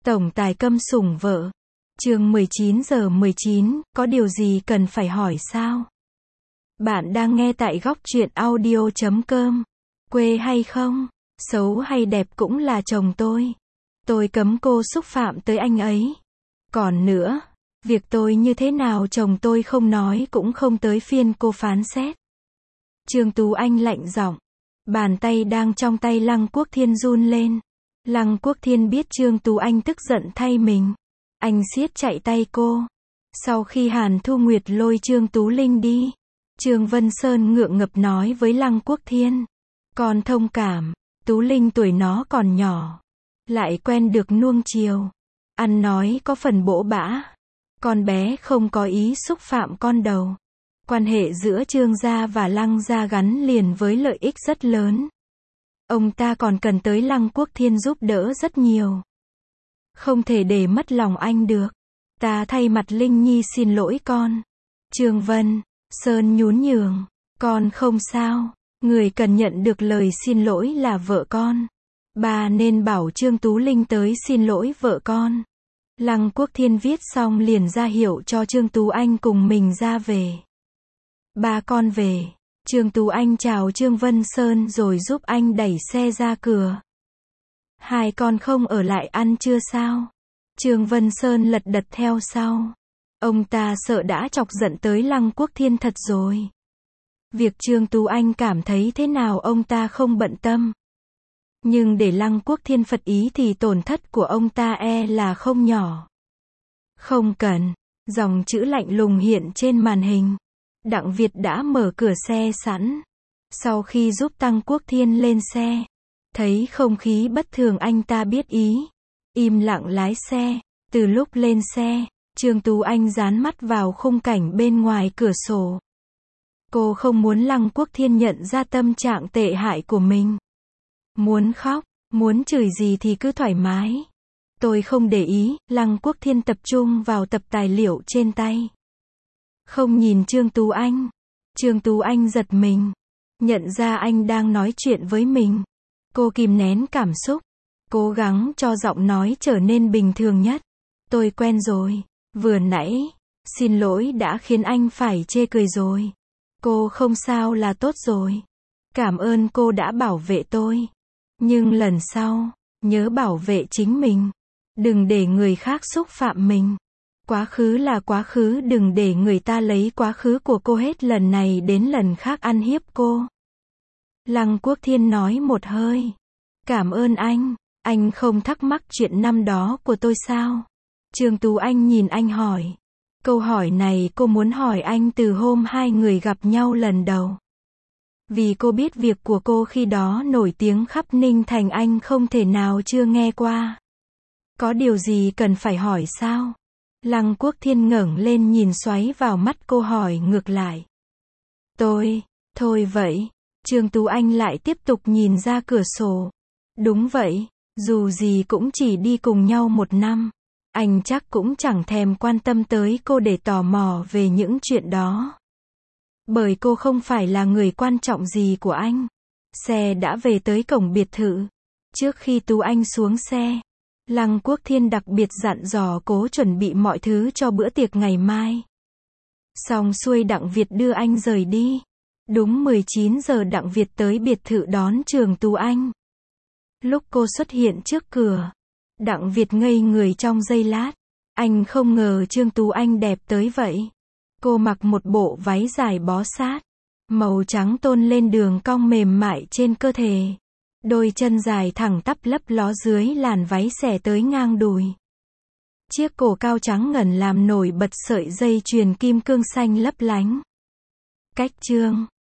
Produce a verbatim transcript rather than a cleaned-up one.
Tổng tài câm sủng vợ. Chương mười chín giờ mười chín, có điều gì cần phải hỏi sao? Bạn đang nghe tại góc truyện audio chấm com. Quê hay không, xấu hay đẹp cũng là chồng tôi. Tôi cấm cô xúc phạm tới anh ấy. Còn nữa, việc tôi như thế nào chồng tôi không nói cũng không tới phiên cô phán xét. Trương Tú Anh lạnh giọng. Bàn tay đang trong tay Lăng Quốc Thiên run lên. Lăng Quốc Thiên biết Trương Tú Anh tức giận thay mình. Anh siết chạy tay cô. Sau khi Hàn Thu Nguyệt lôi Trương Tú Linh đi, Trương Vân Sơn ngượng ngập nói với Lăng Quốc Thiên. Con thông cảm, Tú Linh tuổi nó còn nhỏ. Lại quen được nuông chiều. Ăn nói có phần bỗ bã. Con bé không có ý xúc phạm con đầu. Quan hệ giữa Trương gia và Lăng gia gắn liền với lợi ích rất lớn. Ông ta còn cần tới Lăng Quốc Thiên giúp đỡ rất nhiều. Không thể để mất lòng anh được. Ta thay mặt Linh Nhi xin lỗi con. Trương Vân Sơn nhún nhường. Con không sao. Người cần nhận được lời xin lỗi là vợ con. Bà nên bảo Trương Tú Linh tới xin lỗi vợ con. Lăng Quốc Thiên viết xong liền ra hiệu cho Trương Tú Anh cùng mình ra về. Ba con về. Trương Tú Anh chào Trương Vân Sơn rồi giúp anh đẩy xe ra cửa. Hai con không ở lại ăn trưa sao? Trương Vân Sơn lật đật theo sau. Ông ta sợ đã chọc giận tới Lăng Quốc Thiên thật rồi. Việc Trương Tú Anh cảm thấy thế nào ông ta không bận tâm. Nhưng để Lăng Quốc Thiên phật ý thì tổn thất của ông ta e là không nhỏ. Không cần. Dòng chữ lạnh lùng hiện trên màn hình. Đặng Việt đã mở cửa xe sẵn. Sau khi giúp Tăng Quốc Thiên lên xe, thấy không khí bất thường anh ta biết ý. Im lặng lái xe. Từ lúc lên xe, Trương Tú Anh dán mắt vào khung cảnh bên ngoài cửa sổ. Cô không muốn Lăng Quốc Thiên nhận ra tâm trạng tệ hại của mình. Muốn khóc, muốn chửi gì thì cứ thoải mái. Tôi không để ý. Lăng Quốc Thiên tập trung vào tập tài liệu trên tay. Không nhìn Trương Tú Anh. Trương Tú Anh giật mình. Nhận ra anh đang nói chuyện với mình. Cô kìm nén cảm xúc. Cố gắng cho giọng nói trở nên bình thường nhất. Tôi quen rồi. Vừa nãy, xin lỗi đã khiến anh phải chê cười rồi. Cô không sao là tốt rồi. Cảm ơn cô đã bảo vệ tôi. Nhưng lần sau, nhớ bảo vệ chính mình. Đừng để người khác xúc phạm mình. Quá khứ là quá khứ, đừng để người ta lấy quá khứ của cô hết lần này đến lần khác ăn hiếp cô. Lăng Quốc Thiên nói một hơi. Cảm ơn anh. Anh không thắc mắc chuyện năm đó của tôi sao? Trương Tú Anh nhìn anh hỏi. Câu hỏi này cô muốn hỏi anh từ hôm hai người gặp nhau lần đầu. Vì cô biết việc của cô khi đó nổi tiếng khắp Ninh Thành anh không thể nào chưa nghe qua. Có điều gì cần phải hỏi sao? Lăng Quốc Thiên ngẩng lên nhìn xoáy vào mắt cô hỏi ngược lại. Tôi, thôi vậy. Trương Tú Anh lại tiếp tục nhìn ra cửa sổ. Đúng vậy, dù gì cũng chỉ đi cùng nhau một năm. Anh chắc cũng chẳng thèm quan tâm tới cô để tò mò về những chuyện đó. Bởi cô không phải là người quan trọng gì của anh. Xe đã về tới cổng biệt thự. Trước khi Tú Anh xuống xe, Lăng Quốc Thiên đặc biệt dặn dò cố chuẩn bị mọi thứ cho bữa tiệc ngày mai. Xong xuôi Đặng Việt đưa anh rời đi. Đúng mười chín giờ Đặng Việt tới biệt thự đón Trương Tú Anh. Lúc cô xuất hiện trước cửa, Đặng Việt ngây người trong giây lát. Anh không ngờ Trương Tú Anh đẹp tới vậy. Cô mặc một bộ váy dài bó sát, màu trắng tôn lên đường cong mềm mại trên cơ thể. Đôi chân dài thẳng tắp lấp ló dưới làn váy xẻ tới ngang đùi. Chiếc cổ cao trắng ngần làm nổi bật sợi dây chuyền kim cương xanh lấp lánh. Cách Trương